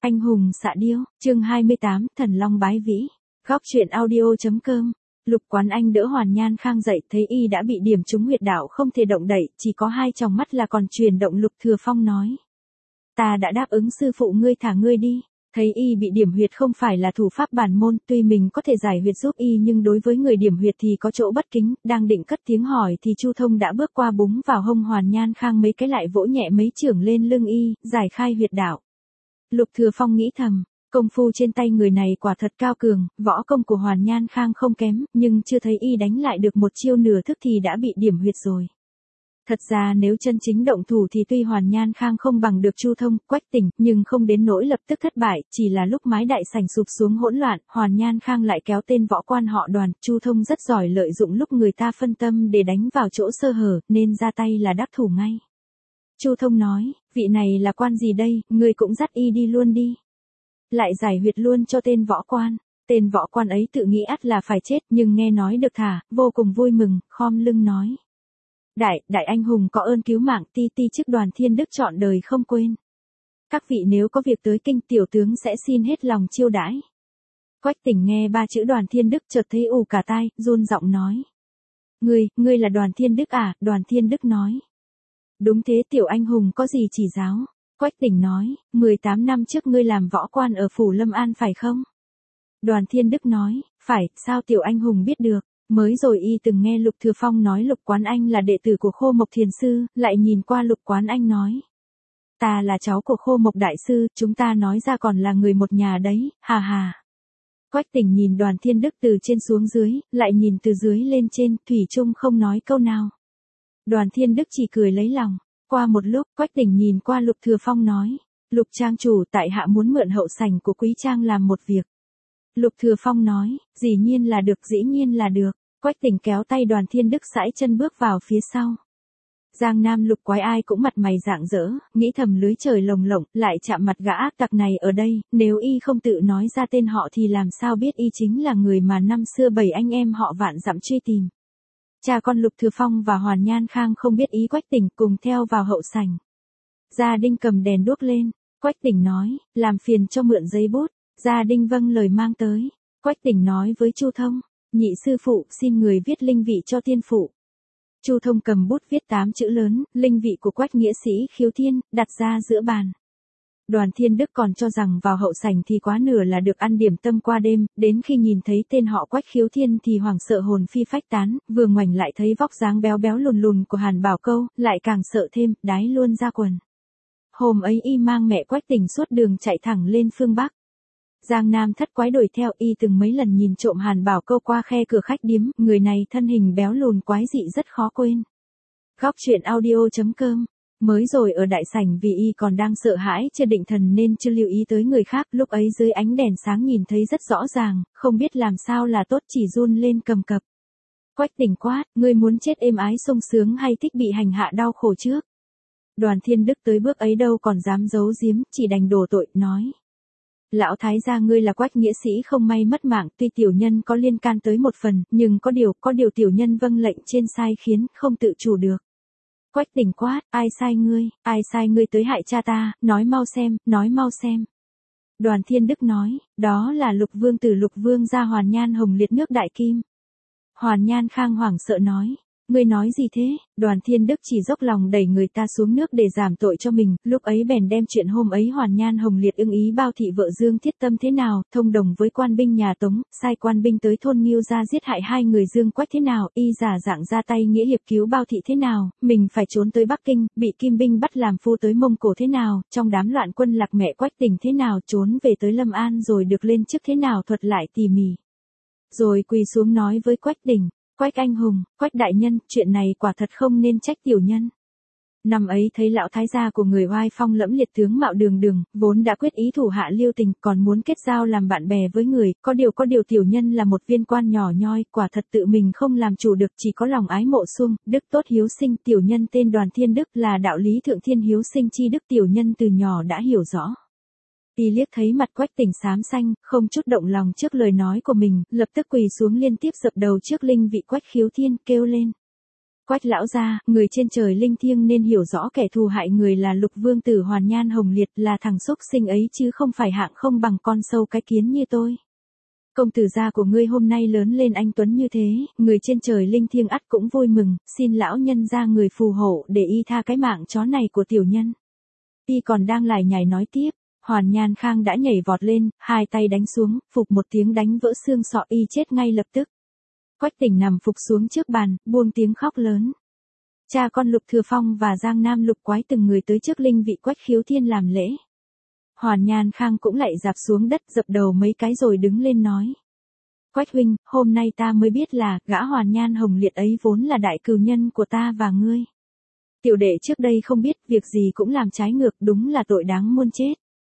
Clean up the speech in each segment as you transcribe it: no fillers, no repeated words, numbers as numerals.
Anh hùng xạ điêu, chương 28, Thần Long bái vĩ. Góc truyện audio.com. Lục Quán Anh đỡ Hoàn Nhan Khang dậy, thấy y đã bị điểm trúng huyệt đạo không thể động đậy, chỉ có hai tròng mắt là còn chuyển động. Lục Thừa Phong nói: "Ta đã đáp ứng sư phụ ngươi, thả ngươi đi." Thấy y bị điểm huyệt không phải là thủ pháp bản môn, tuy mình có thể giải huyệt giúp y nhưng đối với người điểm huyệt thì có chỗ bất kính, đang định cất tiếng hỏi thì Chu Thông đã bước qua búng vào hông Hoàn Nhan Khang mấy cái, lại vỗ nhẹ mấy chưởng lên lưng y, giải khai huyệt đạo. Lục Thừa Phong nghĩ thầm, công phu trên tay người này quả thật cao cường, võ công của Hoàn Nhan Khang không kém, nhưng chưa thấy y đánh lại được một chiêu nửa thức thì đã bị điểm huyệt rồi. Thật ra nếu chân chính động thủ thì tuy Hoàn Nhan Khang không bằng được Chu Thông, Quách Tỉnh, nhưng không đến nỗi lập tức thất bại, chỉ là lúc mái đại sảnh sụp xuống hỗn loạn, Hoàn Nhan Khang lại kéo tên võ quan họ Đoàn. Chu Thông rất giỏi lợi dụng lúc người ta phân tâm để đánh vào chỗ sơ hở, nên ra tay là đắc thủ ngay. Chu Thông nói: "Vị này là quan gì đây, ngươi cũng dắt y đi luôn đi. Lại giải huyệt luôn cho tên võ quan." Tên võ quan ấy tự nghĩ ắt là phải chết, nhưng nghe nói được thả, vô cùng vui mừng, khom lưng nói: Đại anh hùng có ơn cứu mạng, ti chức Đoàn Thiên Đức trọn đời không quên. Các vị nếu có việc tới kinh, tiểu tướng sẽ xin hết lòng chiêu đãi." Quách Tỉnh nghe ba chữ Đoàn Thiên Đức chợt thấy ù cả tai, run giọng nói: Ngươi là Đoàn Thiên Đức à?" Đoàn Thiên Đức nói: "Đúng thế, tiểu anh hùng có gì chỉ giáo." Quách Tỉnh nói: 18 năm trước ngươi làm võ quan ở phủ Lâm An phải không?" Đoàn Thiên Đức nói: "Phải, sao tiểu anh hùng biết được?" Mới rồi y từng nghe Lục Thừa Phong nói Lục Quán Anh là đệ tử của Khô Mộc Thiền Sư, lại nhìn qua Lục Quán Anh nói: "Ta là cháu của Khô Mộc Đại Sư, chúng ta nói ra còn là người một nhà đấy, hà hà." Quách Tỉnh nhìn Đoàn Thiên Đức từ trên xuống dưới, lại nhìn từ dưới lên trên, thủy chung không nói câu nào. Đoàn Thiên Đức chỉ cười lấy lòng. Qua một lúc, Quách Tỉnh nhìn qua Lục Thừa Phong nói: "Lục trang chủ, tại hạ muốn mượn hậu sảnh của Quý trang làm một việc." Lục Thừa Phong nói: "Dĩ nhiên là được, dĩ nhiên là được." Quách Tỉnh kéo tay Đoàn Thiên Đức sải chân bước vào phía sau. Giang Nam Lục Quái ai cũng mặt mày rạng rỡ, nghĩ thầm lưới trời lồng lộng, lại chạm mặt gã ác tặc này ở đây, nếu y không tự nói ra tên họ thì làm sao biết y chính là người mà năm xưa 7 anh em họ Vạn dặm truy tìm. Cha con Lục Thừa Phong và Hoàn Nhan Khang không biết ý Quách Tỉnh, cùng theo vào hậu sảnh. Gia Đinh cầm đèn đuốc lên. Quách Tỉnh nói: "Làm phiền cho mượn giấy bút." Gia Đinh vâng lời mang tới. Quách Tỉnh nói với Chu Thông: "Nhị sư phụ, xin người viết linh vị cho tiên phụ." Chu Thông cầm bút viết 8 chữ lớn: "Linh vị của Quách nghĩa sĩ Khiếu Thiên", đặt ra giữa bàn. Đoàn Thiên Đức còn cho rằng vào hậu sảnh thì quá nửa là được ăn điểm tâm qua đêm, đến khi nhìn thấy tên họ Quách Khiếu Thiên thì hoảng sợ hồn phi phách tán, vừa ngoảnh lại thấy vóc dáng béo béo lùn lùn của Hàn Bảo Câu, lại càng sợ thêm, đái luôn ra quần. Hôm ấy y mang mẹ Quách Tỉnh suốt đường chạy thẳng lên phương Bắc. Giang Nam thất quái đuổi theo, y từng mấy lần nhìn trộm Hàn Bảo Câu qua khe cửa khách điếm, người này thân hình béo lùn quái dị rất khó quên. Góc truyện audio.com. Mới rồi ở đại sảnh vì y còn đang sợ hãi chưa định thần nên chưa lưu ý tới người khác, lúc ấy dưới ánh đèn sáng nhìn thấy rất rõ ràng, không biết làm sao là tốt, chỉ run lên cầm cập. Quách Tỉnh quát: "Ngươi muốn chết êm ái sung sướng hay thích bị hành hạ đau khổ trước?" Đoàn Thiên Đức tới bước ấy đâu còn dám giấu giếm, chỉ đành đổ tội, nói: "Lão thái gia, ngươi là Quách nghĩa sĩ không may mất mạng, tuy tiểu nhân có liên can tới một phần, nhưng có điều tiểu nhân vâng lệnh trên sai khiến, không tự chủ được." Quách Tỉnh quát: Ai sai ngươi tới hại cha ta, nói mau xem, nói mau xem." Đoàn Thiên Đức nói: "Đó là Lục vương tử Lục vương gia Hoàn Nhan Hồng liệt nước Đại Kim." Hoàn Nhan Khang hoảng sợ nói: "Ngươi nói gì thế?" Đoàn Thiên Đức chỉ dốc lòng đẩy người ta xuống nước để giảm tội cho mình, lúc ấy bèn đem chuyện hôm ấy Hoàn Nhan Hồng liệt ưng ý bao thị vợ Dương Thiết Tâm thế nào, thông đồng với quan binh nhà Tống, sai quan binh tới thôn Nghiêu ra giết hại hai người Dương Quách thế nào, y giả dạng ra tay nghĩa hiệp cứu bao thị thế nào, mình phải trốn tới Bắc Kinh, bị Kim binh bắt làm phu tới Mông Cổ thế nào, trong đám loạn quân lạc mẹ Quách Tỉnh thế nào, trốn về tới Lâm An rồi được lên chức thế nào, thuật lại tỉ mỉ. Rồi quỳ xuống nói với Quách Tỉnh: "Quách anh hùng, Quách đại nhân, chuyện này quả thật không nên trách tiểu nhân." Năm ấy thấy lão thái gia của người oai phong lẫm liệt tướng mạo đường đường, vốn đã quyết ý thủ hạ lưu tình, còn muốn kết giao làm bạn bè với người, có điều tiểu nhân là một viên quan nhỏ nhoi, quả thật tự mình không làm chủ được, chỉ có lòng ái mộ sung, đức tốt hiếu sinh, tiểu nhân tên Đoàn Thiên Đức, là đạo lý thượng thiên hiếu sinh chi đức, tiểu nhân từ nhỏ đã hiểu rõ. Y liếc thấy mặt Quách Tỉnh xám xanh, không chút động lòng trước lời nói của mình, lập tức quỳ xuống liên tiếp dập đầu trước linh vị Quách Khiếu Thiên, kêu lên: Quách lão gia, người trên trời linh thiêng nên hiểu rõ kẻ thù hại người là Lục Vương tử Hoàn Nhan Hồng Liệt, là thằng xúc sinh ấy chứ không phải hạng không bằng con sâu cái kiến như tôi. Công tử gia của ngươi hôm nay lớn lên anh tuấn như thế, người trên trời linh thiêng ắt cũng vui mừng, xin lão nhân ra người phù hộ để y tha cái mạng chó này của tiểu nhân. Y còn đang lải nhải nói tiếp, Hoàn Nhan Khang đã nhảy vọt lên, hai tay đánh xuống, phụp một tiếng đánh vỡ xương sọ, y chết ngay lập tức. Quách Tỉnh nằm phục xuống trước bàn, buông tiếng khóc lớn. Cha con Lục Thừa Phong và Giang Nam Lục Quái từng người tới trước linh vị Quách Khiếu Thiên làm lễ. Hoàn Nhan Khang cũng lạy dạp xuống đất, dập đầu mấy cái rồi đứng lên nói. Quách huynh, hôm nay ta mới biết là, gã Hoàn Nhan Hồng Liệt ấy vốn là đại cừu nhân của ta và ngươi. Tiểu đệ trước đây không biết, việc gì cũng làm trái ngược, đúng là tội đáng muôn chết.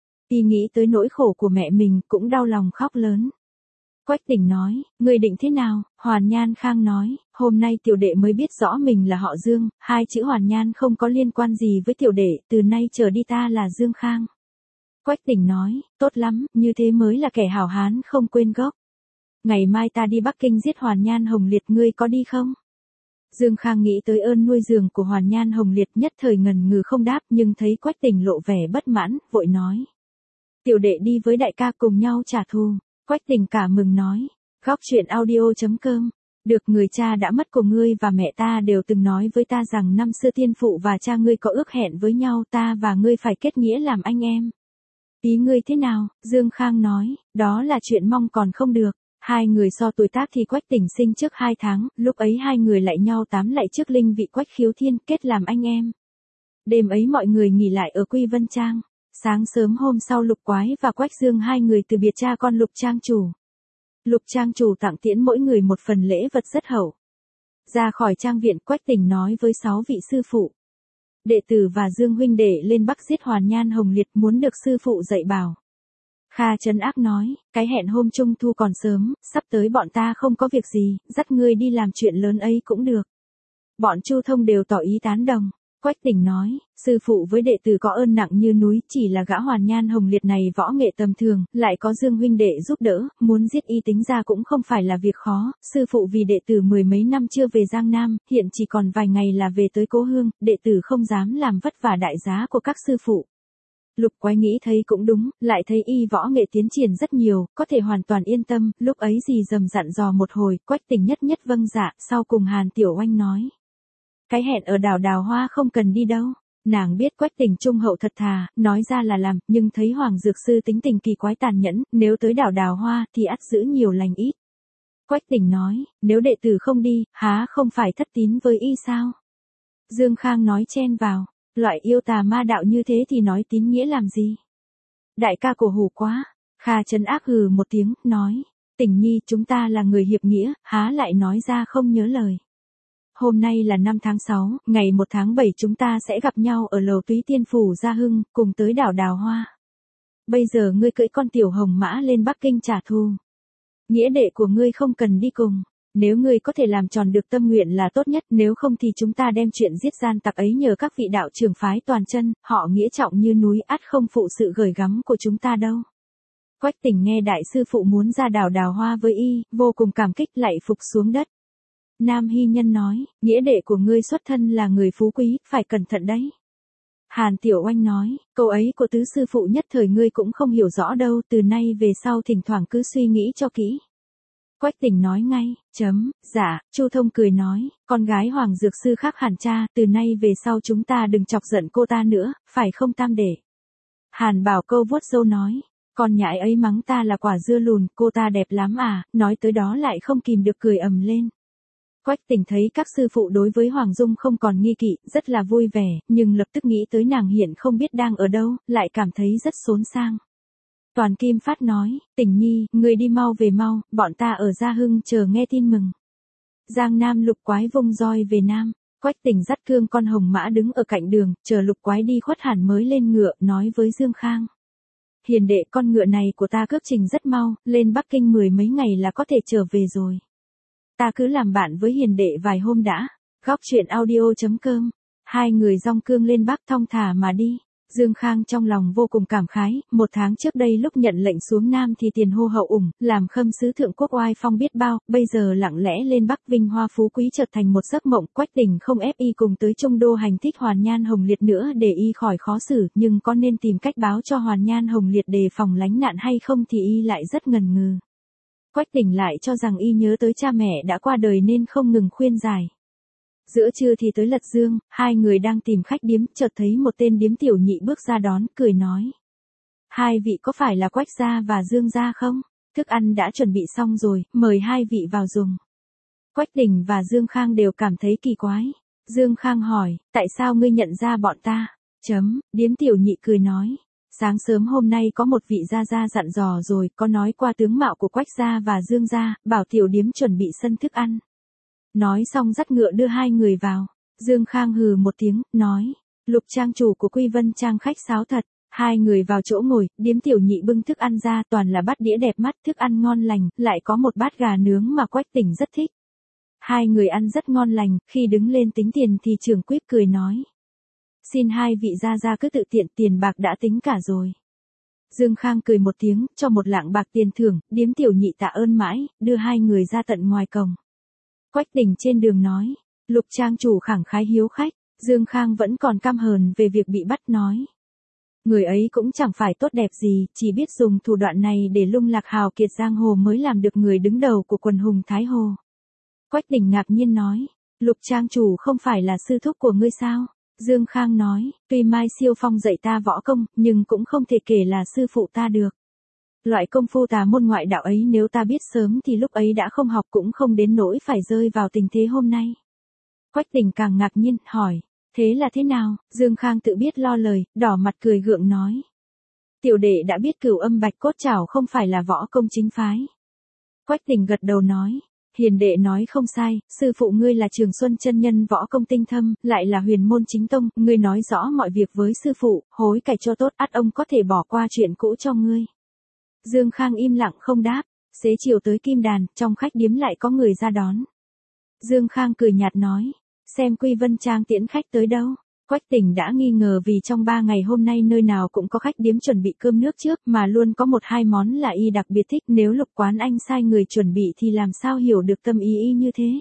Y nghĩ tới nỗi khổ của mẹ mình, cũng đau lòng khóc lớn. Quách Tỉnh nói, ngươi định thế nào? Hoàn Nhan Khang nói, hôm nay tiểu đệ mới biết rõ mình là họ Dương, hai chữ Hoàn Nhan không có liên quan gì với tiểu đệ, từ nay trở đi ta là Dương Khang. Quách Tỉnh nói, tốt lắm, như thế mới là kẻ hảo hán không quên gốc. Ngày mai ta đi Bắc Kinh giết Hoàn Nhan Hồng Liệt, ngươi có đi không? Dương Khang nghĩ tới ơn nuôi giường của Hoàn Nhan Hồng Liệt, nhất thời ngần ngừ không đáp, nhưng thấy Quách Tỉnh lộ vẻ bất mãn, vội nói. Tiểu đệ đi với đại ca cùng nhau trả thù. Quách Tỉnh cả mừng nói, góc truyện audio.com, được người cha đã mất của ngươi và mẹ ta đều từng nói với ta rằng năm xưa tiên phụ và cha ngươi có ước hẹn với nhau, ta và ngươi phải kết nghĩa làm anh em. Ý ngươi thế nào? Dương Khang nói, đó là chuyện mong còn không được. Hai người so tuổi tác thì Quách Tỉnh sinh trước 2 tháng, lúc ấy hai người lại nhau tám lại trước linh vị Quách Khiếu Thiên, kết làm anh em. Đêm ấy mọi người nghỉ lại ở Quy Vân Trang. Sáng sớm hôm sau Lục Quái và Quách Dương hai người từ biệt cha con Lục Trang chủ. Lục Trang chủ tặng tiễn mỗi người một phần lễ vật rất hậu. Ra khỏi trang viện, Quách Tỉnh nói với 6 vị sư phụ. Đệ tử và Dương huynh đệ lên Bắc giết Hoàn Nhan Hồng Liệt, muốn được sư phụ dạy bảo. Kha Trấn Ác nói, cái hẹn hôm trung thu còn sớm, sắp tới bọn ta không có việc gì, dắt ngươi đi làm chuyện lớn ấy cũng được. Bọn Chu Thông đều tỏ ý tán đồng. Quách Tỉnh nói, sư phụ với đệ tử có ơn nặng như núi, chỉ là gã Hoàn Nhan Hồng Liệt này võ nghệ tầm thường, lại có Dương huynh đệ giúp đỡ, muốn giết y tính ra cũng không phải là việc khó. Sư phụ vì đệ tử 10 mấy năm chưa về Giang Nam, hiện chỉ còn vài ngày là về tới cố hương, đệ tử không dám làm vất vả đại giá của các sư phụ. Lục Quái nghĩ thấy cũng đúng, lại thấy y võ nghệ tiến triển rất nhiều, có thể hoàn toàn yên tâm, lúc ấy gì dầm dặn dò một hồi, Quách Tỉnh nhất nhất vâng dạ, sau cùng Hàn Tiểu Oanh nói. Cái hẹn ở đảo Đào Hoa không cần đi đâu. Nàng biết Quách Tỉnh trung hậu thật thà, nói ra là làm, nhưng thấy Hoàng Dược Sư tính tình kỳ quái tàn nhẫn, nếu tới đảo Đào Hoa thì ắt giữ nhiều lành ít. Quách Tỉnh nói, nếu đệ tử không đi, há không phải thất tín với y sao? Dương Khang nói chen vào, loại yêu tà ma đạo như thế thì nói tín nghĩa làm gì? Đại ca cổ hủ quá. Kha Trấn Ác hừ một tiếng, nói, Tỉnh nhi chúng ta là người hiệp nghĩa, há lại nói ra không nhớ lời. Hôm nay là 5 tháng 6, ngày 1 tháng 7 chúng ta sẽ gặp nhau ở lầu Túy Tiên Phủ Gia Hưng, cùng tới đảo Đào Hoa. Bây giờ ngươi cưỡi con tiểu hồng mã lên Bắc Kinh trả thù. Nghĩa đệ của ngươi không cần đi cùng. Nếu ngươi có thể làm tròn được tâm nguyện là tốt nhất, nếu không thì chúng ta đem chuyện giết gian tặc ấy nhờ các vị đạo trưởng phái toàn chân, họ nghĩa trọng như núi, ắt không phụ sự gửi gắm của chúng ta đâu. Quách Tỉnh nghe đại sư phụ muốn ra đảo Đào Hoa với y, vô cùng cảm kích lạy phục xuống đất. Nam Hy Nhân nói, nghĩa đệ của ngươi xuất thân là người phú quý, phải cẩn thận đấy. Hàn Tiểu Oanh nói, câu ấy của tứ sư phụ nhất thời ngươi cũng không hiểu rõ đâu, từ nay về sau thỉnh thoảng cứ suy nghĩ cho kỹ. Quách Tỉnh nói ngay, dạ, Chu Thông cười nói, con gái Hoàng Dược Sư khác hẳn cha, từ nay về sau chúng ta đừng chọc giận cô ta nữa, phải không Tam Đệ? Hàn Bảo Câu vuốt râu nói, con nhãi ấy mắng ta là quả dưa lùn, cô ta đẹp lắm à, nói tới đó lại không kìm được cười ầm lên. Quách Tỉnh thấy các sư phụ đối với Hoàng Dung không còn nghi kỵ, rất là vui vẻ, nhưng lập tức nghĩ tới nàng hiện không biết đang ở đâu, lại cảm thấy rất xốn sang. Toàn Kim Phát nói, Tỉnh nhi, người đi mau về mau, bọn ta ở Gia Hưng chờ nghe tin mừng. Giang Nam Lục Quái vung roi về Nam, Quách Tỉnh dắt cương con hồng mã đứng ở cạnh đường, chờ Lục Quái đi khuất hẳn mới lên ngựa, nói với Dương Khang. Hiền đệ, con ngựa này của ta cước trình rất mau, lên Bắc Kinh 10 mấy ngày là có thể trở về rồi. Ta cứ làm bạn với hiền đệ vài hôm đã. Góc truyện audio.com. Hai người dong cương lên Bắc thong thả mà đi. Dương Khang trong lòng vô cùng cảm khái, 1 tháng trước đây lúc nhận lệnh xuống Nam thì tiền hô hậu ủng, làm khâm sứ thượng quốc oai phong biết bao, bây giờ lặng lẽ lên Bắc vinh hoa phú quý chợt thành một giấc mộng. Quách Tỉnh không ép y cùng tới Trung Đô hành thích Hoàn Nhan Hồng Liệt nữa để y khỏi khó xử, nhưng có nên tìm cách báo cho Hoàn Nhan Hồng Liệt đề phòng lánh nạn hay không thì y lại rất ngần ngừ. Quách Tỉnh lại cho rằng y nhớ tới cha mẹ đã qua đời nên không ngừng khuyên giải. Giữa trưa thì tới Lật Dương, 2 người đang tìm khách điếm, chợt thấy một tên điếm tiểu nhị bước ra đón, cười nói. 2 vị có phải là Quách gia và Dương gia không? Thức ăn đã chuẩn bị xong rồi, mời 2 vị vào dùng. Quách Tỉnh và Dương Khang đều cảm thấy kỳ quái. Dương Khang hỏi, tại sao ngươi nhận ra bọn ta? Điếm tiểu nhị cười nói. Sáng sớm hôm nay có một vị gia gia dặn dò rồi, có nói qua tướng mạo của Quách gia và Dương gia, bảo tiểu điếm chuẩn bị sân thức ăn. Nói xong dắt ngựa đưa 2 người vào. Dương Khang hừ một tiếng, nói. Lục trang chủ của Quy Vân Trang khách sáo thật. 2 người vào chỗ ngồi, điếm tiểu nhị bưng thức ăn ra, toàn là bát đĩa đẹp mắt, thức ăn ngon lành, lại có một bát gà nướng mà Quách Tỉnh rất thích. 2 người ăn rất ngon lành, khi đứng lên tính tiền thì trưởng quýt cười nói. Xin 2 vị gia gia cứ tự tiện, tiền bạc đã tính cả rồi. Dương Khang cười một tiếng, cho 1 lạng bạc tiền thưởng, điếm tiểu nhị tạ ơn mãi, đưa 2 người ra tận ngoài cổng. Quách Tỉnh trên đường nói, Lục trang chủ khẳng khái hiếu khách, Dương Khang vẫn còn căm hờn về việc bị bắt nói. Người ấy cũng chẳng phải tốt đẹp gì, chỉ biết dùng thủ đoạn này để lung lạc hào kiệt giang hồ mới làm được người đứng đầu của quần hùng Thái Hồ. Quách Tỉnh ngạc nhiên nói, Lục trang chủ không phải là sư thúc của ngươi sao? Dương Khang nói, tuy Mai Siêu Phong dạy ta võ công, nhưng cũng không thể kể là sư phụ ta được. Loại công phu tà môn ngoại đạo ấy nếu ta biết sớm thì lúc ấy đã không học cũng không đến nỗi phải rơi vào tình thế hôm nay. Quách Tỉnh càng ngạc nhiên, hỏi, thế là thế nào? Dương Khang tự biết lo lời, đỏ mặt cười gượng nói. Tiểu đệ đã biết Cửu Âm Bạch Cốt Trảo không phải là võ công chính phái. Quách Tỉnh gật đầu nói, hiền đệ nói không sai, sư phụ ngươi là Trường Xuân chân nhân võ công tinh thâm, lại là huyền môn chính tông, ngươi nói rõ mọi việc với sư phụ, hối cải cho tốt, ắt ông có thể bỏ qua chuyện cũ cho ngươi. Dương Khang im lặng không đáp, xế chiều tới Kim Đàn, trong khách điếm lại có người ra đón. Dương Khang cười nhạt nói, xem Quy Vân Trang tiễn khách tới đâu. Quách Tỉnh đã nghi ngờ vì trong 3 ngày hôm nay nơi nào cũng có khách điếm chuẩn bị cơm nước trước mà luôn có 1-2 món là y đặc biệt thích, nếu Lục Quán Anh sai người chuẩn bị thì làm sao hiểu được tâm ý y như thế.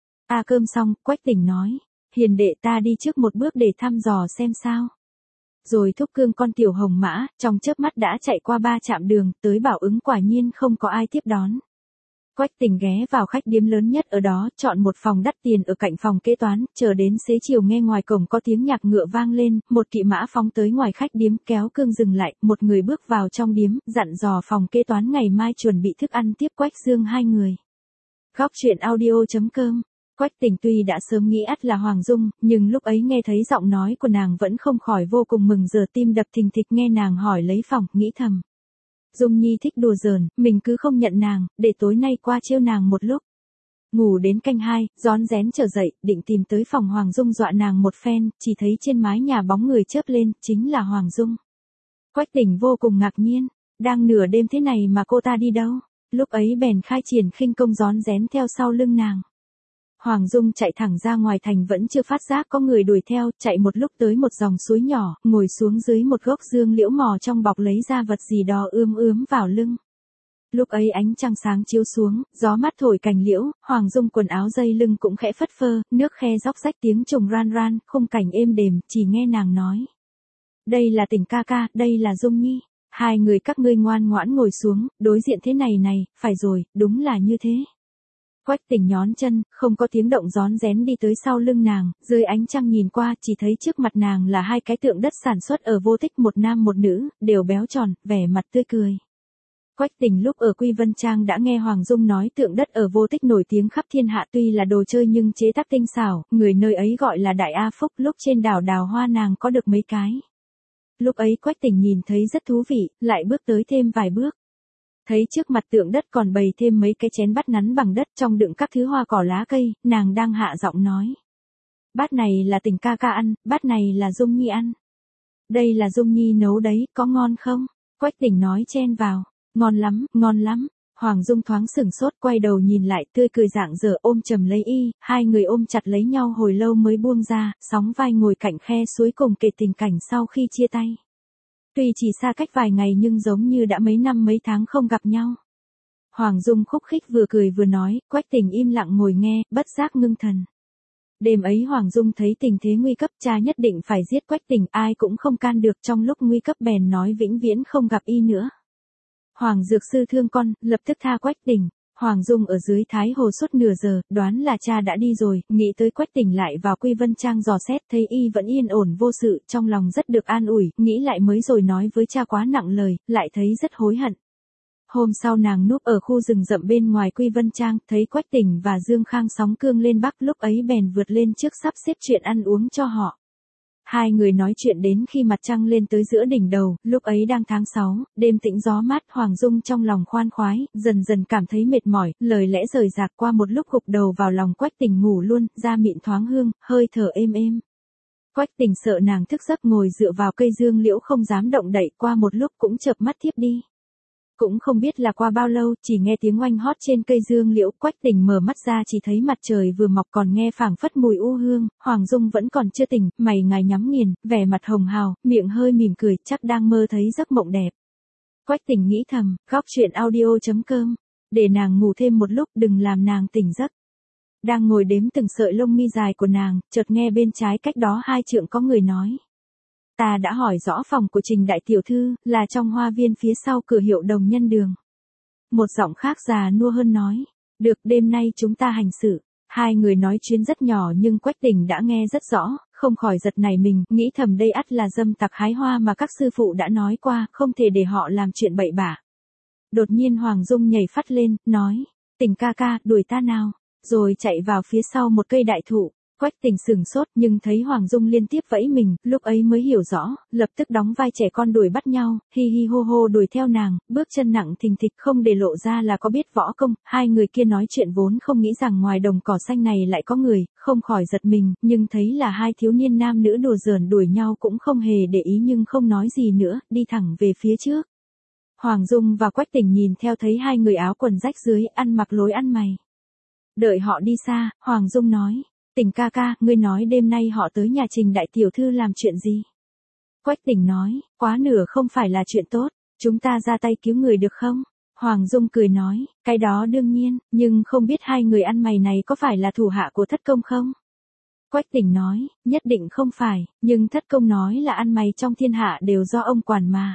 Cơm xong, Quách Tỉnh nói, hiền đệ ta đi trước một bước để thăm dò xem sao. Rồi thúc cương con tiểu hồng mã, trong chớp mắt đã chạy qua 3 trạm đường, tới Bảo Ứng quả nhiên không có ai tiếp đón. Quách Tỉnh ghé vào khách điếm lớn nhất ở đó, chọn một phòng đắt tiền ở cạnh phòng kế toán, chờ đến xế chiều nghe ngoài cổng có tiếng nhạc ngựa vang lên, một kỵ mã phóng tới ngoài khách điếm, kéo cương dừng lại, một người bước vào trong điếm, dặn dò phòng kế toán ngày mai chuẩn bị thức ăn tiếp Quách Dương 2 người. Góc truyện audio.com. Quách Tỉnh tuy đã sớm nghĩ ắt là Hoàng Dung, nhưng lúc ấy nghe thấy giọng nói của nàng vẫn không khỏi vô cùng mừng, giờ tim đập thình thịch nghe nàng hỏi lấy phòng, nghĩ thầm. Dung Nhi thích đùa giỡn, mình cứ không nhận nàng, để tối nay qua trêu nàng một lúc. Ngủ đến canh 2, rón rén trở dậy, định tìm tới phòng Hoàng Dung dọa nàng một phen, chỉ thấy trên mái nhà bóng người chớp lên, chính là Hoàng Dung. Quách Tỉnh vô cùng ngạc nhiên, đang nửa đêm thế này mà cô ta đi đâu? Lúc ấy bèn khai triển khinh công rón rén theo sau lưng nàng. Hoàng Dung chạy thẳng ra ngoài thành vẫn chưa phát giác có người đuổi theo, chạy một lúc tới một dòng suối nhỏ, ngồi xuống dưới một gốc dương liễu mò trong bọc lấy ra vật gì đó ướm vào lưng. Lúc ấy ánh trăng sáng chiếu xuống, gió mát thổi cành liễu, Hoàng Dung quần áo dây lưng cũng khẽ phất phơ, nước khe róc rách tiếng trùng ran ran, khung cảnh êm đềm, chỉ nghe nàng nói. Đây là Tỉnh ca ca, đây là Dung Nhi. 2 người các ngươi ngoan ngoãn ngồi xuống, đối diện thế này này, phải rồi, đúng là như thế. Quách Tỉnh nhón chân, không có tiếng động rón rén đi tới sau lưng nàng, dưới ánh trăng nhìn qua, chỉ thấy trước mặt nàng là 2 cái tượng đất sản xuất ở Vô Tích, một nam một nữ, đều béo tròn, vẻ mặt tươi cười. Quách Tỉnh lúc ở Quy Vân Trang đã nghe Hoàng Dung nói tượng đất ở Vô Tích nổi tiếng khắp thiên hạ, tuy là đồ chơi nhưng chế tác tinh xảo, người nơi ấy gọi là Đại A Phúc, lúc trên đảo Đào Hoa nàng có được mấy cái. Lúc ấy Quách Tỉnh nhìn thấy rất thú vị, lại bước tới thêm vài bước. Thấy trước mặt tượng đất còn bày thêm mấy cái chén bát nắn bằng đất trong đựng các thứ hoa cỏ lá cây, nàng đang hạ giọng nói. Bát này là Tỉnh ca ca ăn, bát này là Dung Nhi ăn. Đây là Dung Nhi nấu đấy, có ngon không? Quách Tỉnh nói chen vào. Ngon lắm, ngon lắm. Hoàng Dung thoáng sửng sốt, quay đầu nhìn lại, tươi cười rạng rỡ ôm chầm lấy y, hai người ôm chặt lấy nhau hồi lâu mới buông ra, sóng vai ngồi cạnh khe suối cùng kể tình cảnh sau khi chia tay. Tuy chỉ xa cách vài ngày nhưng giống như đã mấy năm mấy tháng không gặp nhau. Hoàng Dung khúc khích vừa cười vừa nói, Quách Tình im lặng ngồi nghe, bất giác ngưng thần. Đêm ấy Hoàng Dung thấy tình thế nguy cấp, cha nhất định phải giết Quách Tình, ai cũng không can được, trong lúc nguy cấp bèn nói vĩnh viễn không gặp y nữa. Hoàng Dược Sư thương con, lập tức tha Quách Tình. Hoàng Dung ở dưới Thái Hồ suốt nửa giờ, đoán là cha đã đi rồi, nghĩ tới Quách Tình lại vào Quy Vân Trang dò xét, thấy y vẫn yên ổn vô sự, trong lòng rất được an ủi, nghĩ lại mới rồi nói với cha quá nặng lời, lại thấy rất hối hận. Hôm sau nàng núp ở khu rừng rậm bên ngoài Quy Vân Trang, thấy Quách Tình và Dương Khang sóng cương lên Bắc, lúc ấy bèn vượt lên trước sắp xếp chuyện ăn uống cho họ. Hai người nói chuyện đến khi mặt trăng lên tới giữa đỉnh đầu, lúc ấy đang tháng 6, đêm tĩnh gió mát, Hoàng Dung trong lòng khoan khoái, dần dần cảm thấy mệt mỏi, lời lẽ rời rạc, qua một lúc gục đầu vào lòng Quách Tình ngủ luôn, da mịn thoáng hương, hơi thở êm êm. Quách Tình sợ nàng thức giấc ngồi dựa vào cây dương liễu không dám động đậy, qua một lúc cũng chợp mắt thiếp đi. Cũng không biết là qua bao lâu, chỉ nghe tiếng oanh hót trên cây dương liễu, Quách Tình mở mắt ra chỉ thấy mặt trời vừa mọc, còn nghe phảng phất mùi u hương, Hoàng Dung vẫn còn chưa tỉnh, mày ngài nhắm nghiền, vẻ mặt hồng hào, miệng hơi mỉm cười, chắc đang mơ thấy giấc mộng đẹp. Quách Tình nghĩ thầm, góc truyện audio.com, để nàng ngủ thêm một lúc, đừng làm nàng tỉnh giấc. Đang ngồi đếm từng sợi lông mi dài của nàng, chợt nghe bên trái cách đó 2 trượng có người nói. Ta đã hỏi rõ phòng của Trình đại tiểu thư, là trong hoa viên phía sau cửa hiệu Đồng Nhân Đường. Một giọng khác già nua hơn nói, được, đêm nay chúng ta hành sự. Hai người nói chuyện rất nhỏ nhưng Quách Tình đã nghe rất rõ, không khỏi giật nảy mình, nghĩ thầm đây ắt là dâm tặc hái hoa mà các sư phụ đã nói qua, không thể để họ làm chuyện bậy bạ. Đột nhiên Hoàng Dung nhảy phắt lên, nói, Tình ca ca, đuổi ta nào, rồi chạy vào phía sau một cây đại thụ. Quách Tình sửng sốt nhưng thấy Hoàng Dung liên tiếp vẫy mình, lúc ấy mới hiểu rõ, lập tức đóng vai trẻ con đuổi bắt nhau, hi hi hô hô đuổi theo nàng, bước chân nặng thình thịch không để lộ ra là có biết võ công, hai người kia nói chuyện vốn không nghĩ rằng ngoài đồng cỏ xanh này lại có người, không khỏi giật mình, nhưng thấy là hai thiếu niên nam nữ đùa giỡn đuổi nhau cũng không hề để ý nhưng không nói gì nữa, đi thẳng về phía trước. Hoàng Dung và Quách Tình nhìn theo thấy hai người áo quần rách dưới, ăn mặc lối ăn mày. Đợi họ đi xa, Hoàng Dung nói. Tình ca ca, ngươi nói đêm nay họ tới nhà Trình đại tiểu thư làm chuyện gì? Quách Tình nói, quá nửa không phải là chuyện tốt, chúng ta ra tay cứu người được không? Hoàng Dung cười nói, cái đó đương nhiên, nhưng không biết hai người ăn mày này có phải là thủ hạ của Thất Công không? Quách Tình nói, nhất định không phải, nhưng Thất Công nói là ăn mày trong thiên hạ đều do ông quản mà.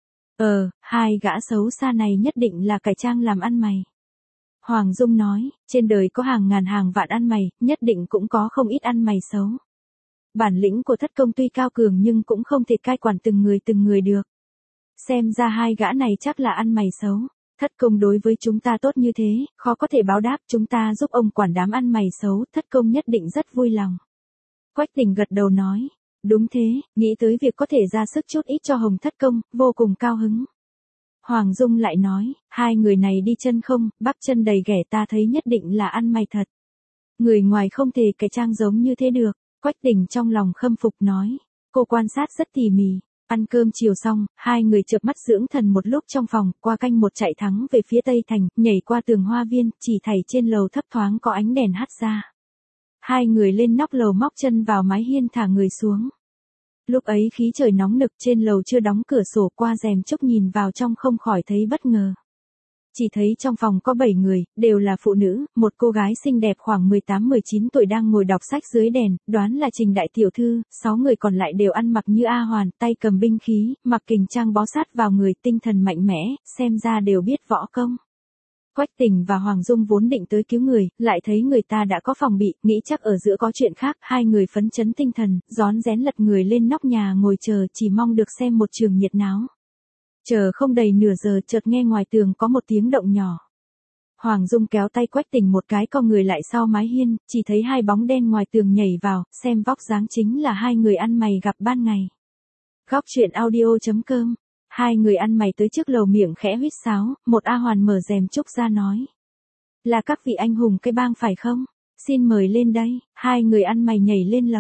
Hai gã xấu xa này nhất định là cải trang làm ăn mày. Hoàng Dung nói, trên đời có hàng ngàn hàng vạn ăn mày, nhất định cũng có không ít ăn mày xấu. Bản lĩnh của Thất Công tuy cao cường nhưng cũng không thể cai quản từng người được. Xem ra hai gã này chắc là ăn mày xấu. Thất Công đối với chúng ta tốt như thế, khó có thể báo đáp, chúng ta giúp ông quản đám ăn mày xấu, Thất Công nhất định rất vui lòng. Quách Tình gật đầu nói, đúng thế, nghĩ tới việc có thể ra sức chút ít cho Hồng Thất Công, vô cùng cao hứng. Hoàng Dung lại nói, hai người này đi chân không, bắp chân đầy ghẻ, ta thấy nhất định là ăn mày thật. Người ngoài không thể cải trang giống như thế được. Quách Tình trong lòng khâm phục nói, cô quan sát rất tỉ mỉ. Ăn cơm chiều xong, hai người chợp mắt dưỡng thần một lúc trong phòng, qua canh một chạy thắng về phía tây thành, nhảy qua tường hoa viên, chỉ thấy trên lầu thấp thoáng có ánh đèn hắt ra. Hai người lên nóc lầu móc chân vào mái hiên thả người xuống. Lúc ấy khí trời nóng nực, trên lầu chưa đóng cửa sổ, qua rèm trúc nhìn vào trong không khỏi thấy bất ngờ. Chỉ thấy trong phòng có 7 người, đều là phụ nữ, một cô gái xinh đẹp khoảng 18-19 tuổi đang ngồi đọc sách dưới đèn, đoán là Trình đại tiểu thư, 6 người còn lại đều ăn mặc như A Hoàn, tay cầm binh khí, mặc kình trang bó sát vào người, tinh thần mạnh mẽ, xem ra đều biết võ công. Quách Tình và Hoàng Dung vốn định tới cứu người, lại thấy người ta đã có phòng bị, nghĩ chắc ở giữa có chuyện khác, hai người phấn chấn tinh thần, rón rén lật người lên nóc nhà ngồi chờ, chỉ mong được xem một trường nhiệt náo. Chờ không đầy nửa giờ, chợt nghe ngoài tường có một tiếng động nhỏ. Hoàng Dung kéo tay Quách Tình một cái, co người lại sau mái hiên, chỉ thấy hai bóng đen ngoài tường nhảy vào, xem vóc dáng chính là hai người ăn mày gặp ban ngày. Góc truyện audio.com. Hai người ăn mày tới trước lầu miệng khẽ huýt sáo, một A Hoàn mở rèm trúc ra nói. Là các vị anh hùng cái bang phải không? Xin mời lên đây. Hai người ăn mày nhảy lên lầu.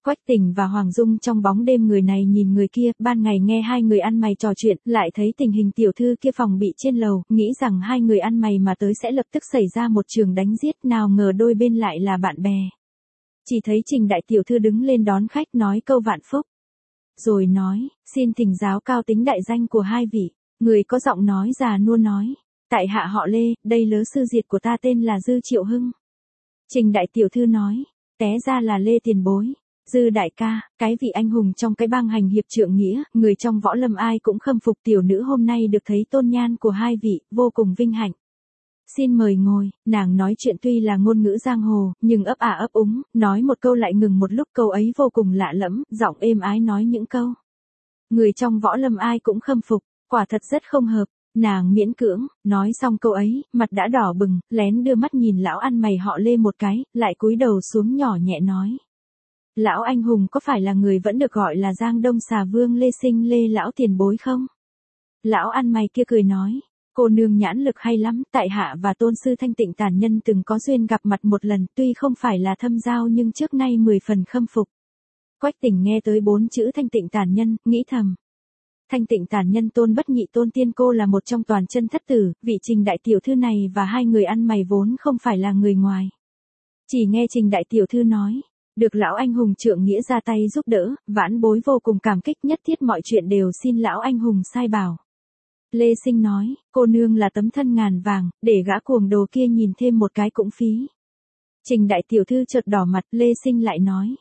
Quách Tình và Hoàng Dung trong bóng đêm người này nhìn người kia, ban ngày nghe hai người ăn mày trò chuyện, lại thấy tình hình tiểu thư kia phòng bị trên lầu, nghĩ rằng hai người ăn mày mà tới sẽ lập tức xảy ra một trường đánh giết, nào ngờ đôi bên lại là bạn bè. Chỉ thấy Trình đại tiểu thư đứng lên đón khách nói câu vạn phúc. Rồi nói, xin thỉnh giáo cao tính đại danh của hai vị. Người có giọng nói già nua nói, tại hạ họ Lê, đây lớ sư diệt của ta tên là Dư Triệu Hưng. Trình đại tiểu thư nói, té ra là Lê tiền bối. Dư đại ca, cái vị anh hùng trong cái bang hành hiệp trượng nghĩa, người trong võ lâm ai cũng khâm phục, tiểu nữ hôm nay được thấy tôn nhan của hai vị, vô cùng vinh hạnh. Xin mời ngồi, nàng nói chuyện tuy là ngôn ngữ giang hồ, nhưng ấp ấp úng, nói một câu lại ngừng một lúc, câu ấy vô cùng lạ lẫm, giọng êm ái nói những câu. Người trong võ lâm ai cũng khâm phục, quả thật rất không hợp. Nàng miễn cưỡng, nói xong câu ấy, mặt đã đỏ bừng, lén đưa mắt nhìn lão ăn mày họ Lê một cái, lại cúi đầu xuống nhỏ nhẹ nói. Lão anh hùng có phải là người vẫn được gọi là Giang Đông Xà Vương Lê Sinh Lê lão tiền bối không? Lão ăn mày kia cười nói, cô nương nhãn lực hay lắm, tại hạ và tôn sư Thanh Tịnh Tản Nhân từng có duyên gặp mặt một lần, tuy không phải là thâm giao nhưng trước nay 10 phần khâm phục. Quách Tình nghe tới 4 chữ Thanh Tịnh Tản Nhân, nghĩ thầm. Thanh Tịnh Tản Nhân Tôn Bất Nhị Tôn Tiên cô là một trong toàn chân thất tử, vị Trình đại tiểu thư này và hai người ăn mày vốn không phải là người ngoài. Chỉ nghe Trình đại tiểu thư nói, được lão anh hùng trượng nghĩa ra tay giúp đỡ, vãn bối vô cùng cảm kích, nhất thiết mọi chuyện đều xin lão anh hùng sai bảo. Lê Sinh nói, cô nương là tấm thân ngàn vàng, để gã cuồng đồ kia nhìn thêm một cái cũng phí. Trình đại tiểu thư chợt đỏ mặt, Lê Sinh lại nói.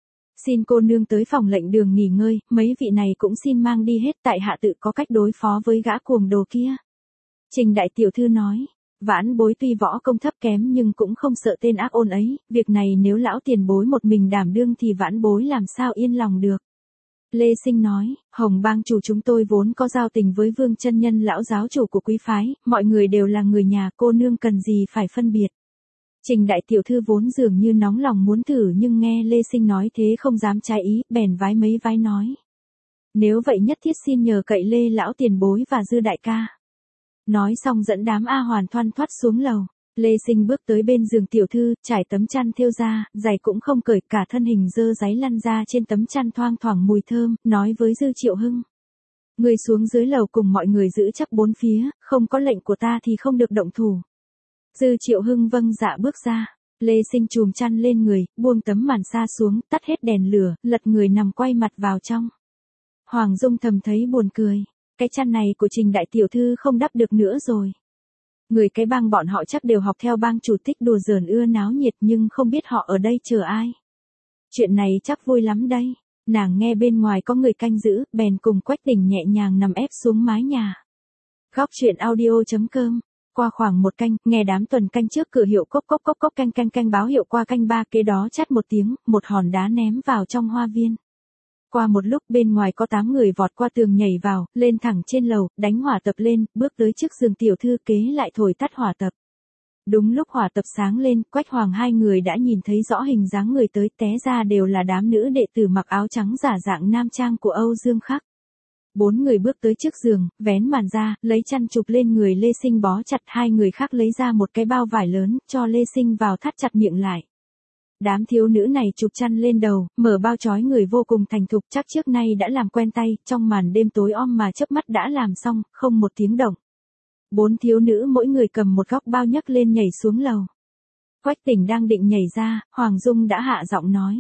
Xin cô nương tới phòng lệnh đường nghỉ ngơi, mấy vị này cũng xin mang đi hết, tại hạ tự có cách đối phó với gã cuồng đồ kia. Trình đại tiểu thư nói, vãn bối tuy võ công thấp kém nhưng cũng không sợ tên ác ôn ấy, việc này nếu lão tiền bối một mình đảm đương thì vãn bối làm sao yên lòng được. Lê Sinh nói, Hồng bang chủ chúng tôi vốn có giao tình với Vương chân nhân lão giáo chủ của quý phái, mọi người đều là người nhà, cô nương cần gì phải phân biệt. Trình đại tiểu thư vốn dường như nóng lòng muốn thử nhưng nghe Lê Sinh nói thế không dám trái ý, bèn vái mấy vái nói. Nếu vậy nhất thiết xin nhờ cậy Lê lão tiền bối và Dư đại ca. Nói xong dẫn đám A Hoàn thoăn thoắt xuống lầu. Lê Sinh bước tới bên giường tiểu thư, trải tấm chăn thêu ra, giày cũng không cởi, cả thân hình dơ dáy lăn ra trên tấm chăn thoang thoảng mùi thơm, nói với Dư Triệu Hưng. Người xuống dưới lầu cùng mọi người giữ chắc bốn phía, không có lệnh của ta thì không được động thủ. Dư Triệu Hưng vâng dạ bước ra. Lê Sinh chùm chăn lên người, buông tấm màn sa xuống, tắt hết đèn lửa, lật người nằm quay mặt vào trong. Hoàng Dung thầm thấy buồn cười. Cái chăn này của Trình đại tiểu thư không đắp được nữa rồi. Người cái bang bọn họ chắc đều học theo bang chủ thích đùa giỡn ưa náo nhiệt nhưng không biết họ ở đây chờ ai. Chuyện này chắc vui lắm đây. Nàng nghe bên ngoài có người canh giữ, bèn cùng Quách Tình nhẹ nhàng nằm ép xuống mái nhà. Góc truyện audio.com. Qua khoảng một canh, nghe đám tuần canh trước cửa hiệu cốc cốc cốc cốc canh canh canh báo hiệu qua canh ba, kế đó chát một tiếng, một hòn đá ném vào trong hoa viên. Qua một lúc bên ngoài có 8 người vọt qua tường nhảy vào, lên thẳng trên lầu, đánh hỏa tập lên, bước tới trước giường tiểu thư kế lại thổi tắt hỏa tập. Đúng lúc hỏa tập sáng lên, Quách Hoàng hai người đã nhìn thấy rõ hình dáng người tới, té ra đều là đám nữ đệ tử mặc áo trắng giả dạng nam trang của Âu Dương Khắc. 4 người bước tới trước giường, vén màn ra, lấy chăn chụp lên người Lê Sinh bó chặt, 2 người khác lấy ra một cái bao vải lớn, cho Lê Sinh vào thắt chặt miệng lại. Đám thiếu nữ này chụp chăn lên đầu, mở bao trói người vô cùng thành thục, chắc trước nay đã làm quen tay, trong màn đêm tối om mà chớp mắt đã làm xong, không một tiếng động. 4 thiếu nữ mỗi người cầm một góc bao nhấc lên nhảy xuống lầu. Quách Tình đang định nhảy ra, Hoàng Dung đã hạ giọng nói.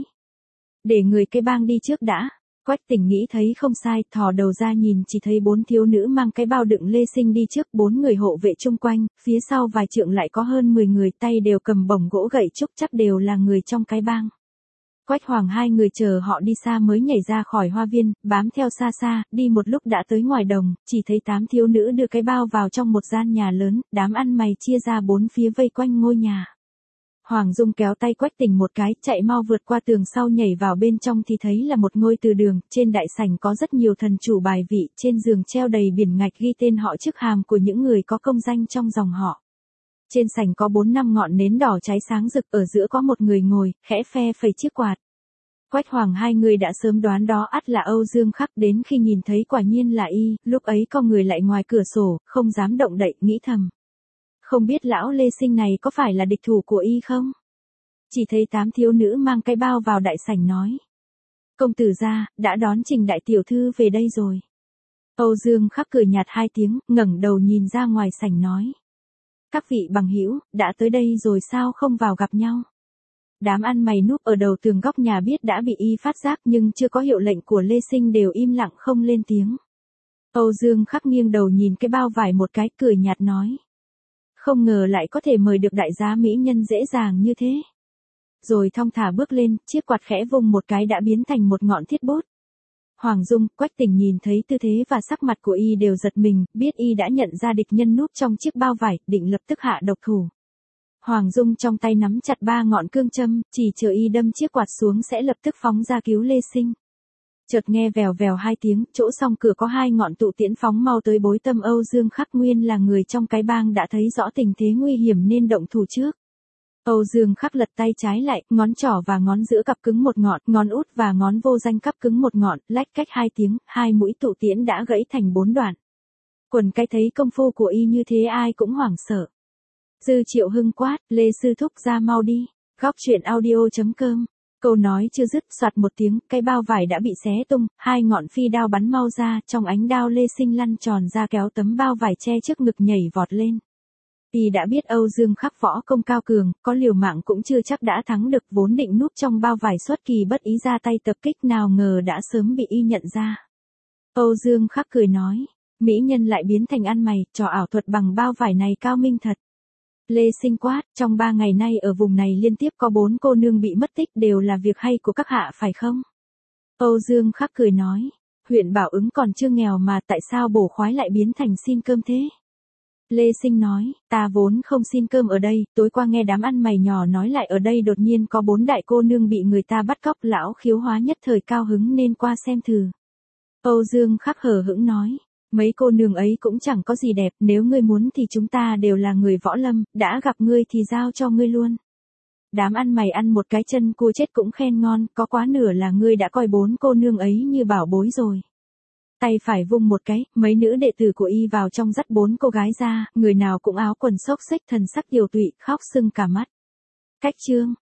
Để người cái bang đi trước đã. Quách Tình nghĩ thấy không sai, thò đầu ra nhìn chỉ thấy 4 thiếu nữ mang cái bao đựng Lê Sinh đi trước, 4 người hộ vệ chung quanh, phía sau vài trượng lại có hơn 10 người, tay đều cầm bổng gỗ gậy trúc, chắc đều là người trong cái bang. Quách Hoàng hai người chờ họ đi xa mới nhảy ra khỏi hoa viên, bám theo xa xa, đi một lúc đã tới ngoài đồng, chỉ thấy 8 thiếu nữ đưa cái bao vào trong một gian nhà lớn, đám ăn mày chia ra 4 phía vây quanh ngôi nhà. Hoàng Dung kéo tay Quách Tình một cái, chạy mau vượt qua tường sau nhảy vào bên trong thì thấy là một ngôi từ đường, trên đại sảnh có rất nhiều thần chủ bài vị, trên giường treo đầy biển ngạch ghi tên họ chức hàm của những người có công danh trong dòng họ. Trên sảnh có 4-5 ngọn nến đỏ cháy sáng rực, ở giữa có một người ngồi, khẽ phe phẩy chiếc quạt. Quách Hoàng hai người đã sớm đoán đó ắt là Âu Dương Khắc, đến khi nhìn thấy quả nhiên là y, lúc ấy con người lại ngoài cửa sổ, không dám động đậy, nghĩ thầm. Không biết lão Lê Sinh này có phải là địch thủ của y không? Chỉ thấy 8 thiếu nữ mang cái bao vào đại sảnh nói. Công tử gia, đã đón Trình đại tiểu thư về đây rồi. Âu Dương Khắc cười nhạt hai tiếng, ngẩng đầu nhìn ra ngoài sảnh nói. Các vị bằng hữu, đã tới đây rồi sao không vào gặp nhau? Đám ăn mày núp ở đầu tường góc nhà biết đã bị y phát giác nhưng chưa có hiệu lệnh của Lê Sinh đều im lặng không lên tiếng. Âu Dương Khắc nghiêng đầu nhìn cái bao vải một cái cười nhạt nói. Không ngờ lại có thể mời được đại gia mỹ nhân dễ dàng như thế. Rồi thong thả bước lên, chiếc quạt khẽ vung một cái đã biến thành một ngọn thiết bút. Hoàng Dung, Quách Tình nhìn thấy tư thế và sắc mặt của y đều giật mình, biết y đã nhận ra địch nhân núp trong chiếc bao vải, định lập tức hạ độc thủ. Hoàng Dung trong tay nắm chặt 3 ngọn cương châm, chỉ chờ y đâm chiếc quạt xuống sẽ lập tức phóng ra cứu Lê Sinh. Chợt nghe vèo vèo hai tiếng, chỗ song cửa có 2 ngọn tụ tiễn phóng mau tới bối tâm. Âu Dương Khắc nguyên là người trong cái bang đã thấy rõ tình thế nguy hiểm nên động thủ trước. Âu Dương Khắc lật tay trái lại, ngón trỏ và ngón giữa cặp cứng một ngọn, ngón út và ngón vô danh cặp cứng một ngọn, lách cách 2 tiếng, 2 mũi tụ tiễn đã gãy thành 4 đoạn. Quần cái thấy công phu của y như thế ai cũng hoảng sợ. Dư Triệu Hưng quát, Lê sư thúc ra mau đi. Góc truyện audio.com. Câu nói chưa dứt, soạt một tiếng, cái bao vải đã bị xé tung, 2 ngọn phi đao bắn mau ra, trong ánh đao Lê Sinh lăn tròn ra kéo tấm bao vải che trước ngực nhảy vọt lên. Y đã biết Âu Dương Khắc võ công cao cường, có liều mạng cũng chưa chắc đã thắng được, vốn định núp trong bao vải xuất kỳ bất ý ra tay tập kích nào ngờ đã sớm bị y nhận ra. Âu Dương Khắc cười nói, mỹ nhân lại biến thành ăn mày, trò ảo thuật bằng bao vải này cao minh thật. Lê Sinh quát, trong 3 ngày nay ở vùng này liên tiếp có 4 cô nương bị mất tích đều là việc hay của các hạ phải không? Âu Dương Khắc cười nói, huyện Bảo Ứng còn chưa nghèo mà tại sao bổ khoái lại biến thành xin cơm thế? Lê Sinh nói, ta vốn không xin cơm ở đây, tối qua nghe đám ăn mày nhỏ nói lại ở đây đột nhiên có 4 đại cô nương bị người ta bắt cóc, lão khiếu hóa nhất thời cao hứng nên qua xem thử. Âu Dương Khắc hờ hững nói, mấy cô nương ấy cũng chẳng có gì đẹp, nếu ngươi muốn thì chúng ta đều là người võ lâm, đã gặp ngươi thì giao cho ngươi luôn. Đám ăn mày ăn một cái chân cua chết cũng khen ngon, có quá nửa là ngươi đã coi 4 cô nương ấy như bảo bối rồi. Tay phải vung một cái, mấy nữ đệ tử của y vào trong dắt 4 cô gái ra, người nào cũng áo quần xốc xếch thần sắc tiều tụy, khóc sưng cả mắt. Cách chương